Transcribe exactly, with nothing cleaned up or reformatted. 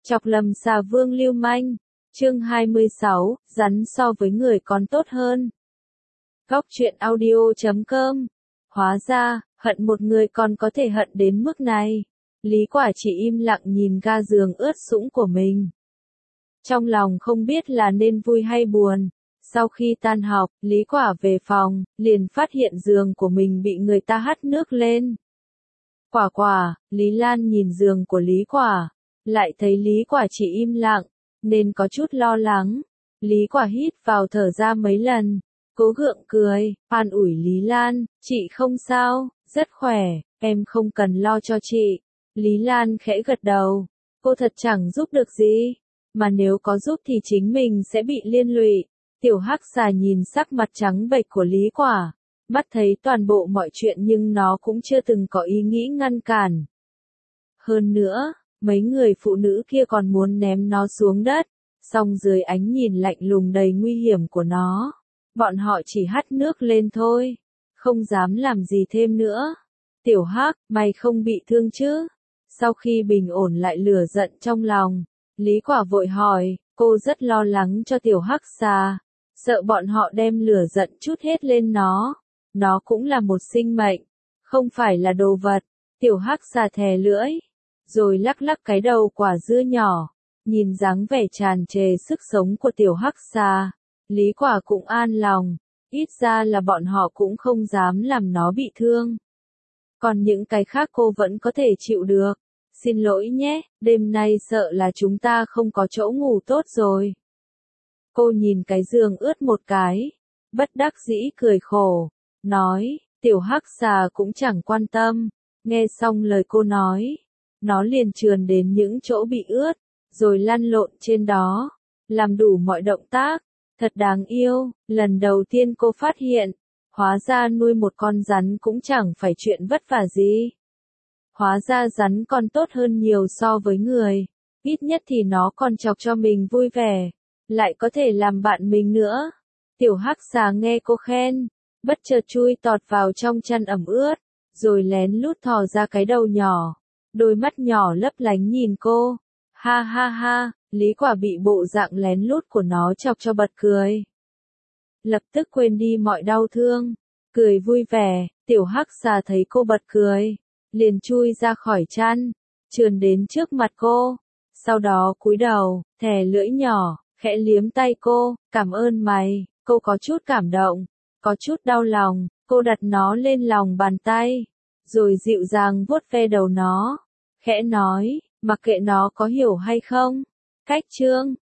Chọc lầm xà vương lưu manh. Chương hai mươi sáu, rắn so với người còn tốt hơn. Góc truyện audio chấm com. Hóa ra, hận một người còn có thể hận đến mức này. Lý Quả chỉ im lặng nhìn ga giường ướt sũng của mình. Trong lòng không biết là nên vui hay buồn. Sau khi tan học, Lý Quả về phòng, liền phát hiện giường của mình bị người ta hắt nước lên. Quả quả, Lý Lan nhìn giường của Lý Quả, lại thấy Lý Quả chỉ im lặng, nên có chút lo lắng. Lý Quả hít vào thở ra mấy lần, cố gượng cười, an ủi Lý Lan, chị không sao, rất khỏe, em không cần lo cho chị. Lý Lan khẽ gật đầu, cô thật chẳng giúp được gì, mà nếu có giúp thì chính mình sẽ bị liên lụy. Tiểu Hắc Xà nhìn sắc mặt trắng bệch của Lý Quả, mắt thấy toàn bộ mọi chuyện nhưng nó cũng chưa từng có ý nghĩ ngăn cản. Hơn nữa, mấy người phụ nữ kia còn muốn ném nó xuống đất, song dưới ánh nhìn lạnh lùng đầy nguy hiểm của nó, bọn họ chỉ hắt nước lên thôi, không dám làm gì thêm nữa. Tiểu Hắc, mày không bị thương chứ? Sau khi bình ổn lại lửa giận trong lòng, Lý Quả vội hỏi, cô rất lo lắng cho Tiểu Hắc Xà, sợ bọn họ đem lửa giận chút hết lên nó. Nó cũng là một sinh mệnh, không phải là đồ vật. Tiểu Hắc Xà thè lưỡi, rồi lắc lắc cái đầu quả dưa nhỏ, nhìn dáng vẻ tràn trề sức sống của Tiểu Hắc Xà, Lý Quả cũng an lòng, ít ra là bọn họ cũng không dám làm nó bị thương. Còn những cái khác cô vẫn có thể chịu được. Xin lỗi nhé, đêm nay sợ là chúng ta không có chỗ ngủ tốt rồi. Cô nhìn cái giường ướt một cái, bất đắc dĩ cười khổ, nói, Tiểu Hắc Xà cũng chẳng quan tâm. Nghe xong lời cô nói, nó liền trườn đến những chỗ bị ướt, rồi lăn lộn trên đó, làm đủ mọi động tác, thật đáng yêu. Lần đầu tiên cô phát hiện, hóa ra nuôi một con rắn cũng chẳng phải chuyện vất vả gì. Hóa ra rắn còn tốt hơn nhiều so với người, ít nhất thì nó còn chọc cho mình vui vẻ, lại có thể làm bạn mình nữa. Tiểu Hắc Xà nghe cô khen, bất chợt chui tọt vào trong chăn ẩm ướt, rồi lén lút thò ra cái đầu nhỏ, đôi mắt nhỏ lấp lánh nhìn cô. Ha ha ha, Lý Quả bị bộ dạng lén lút của nó chọc cho bật cười. Lập tức quên đi mọi đau thương, cười vui vẻ. Tiểu Hắc Xà thấy cô bật cười, liền chui ra khỏi chăn, trườn đến trước mặt cô, sau đó cúi đầu, thè lưỡi nhỏ, khẽ liếm tay cô, cảm ơn mày. Cô có chút cảm động, có chút đau lòng, cô đặt nó lên lòng bàn tay, rồi dịu dàng vuốt ve đầu nó, khẽ nói, mặc kệ nó có hiểu hay không. Cách chương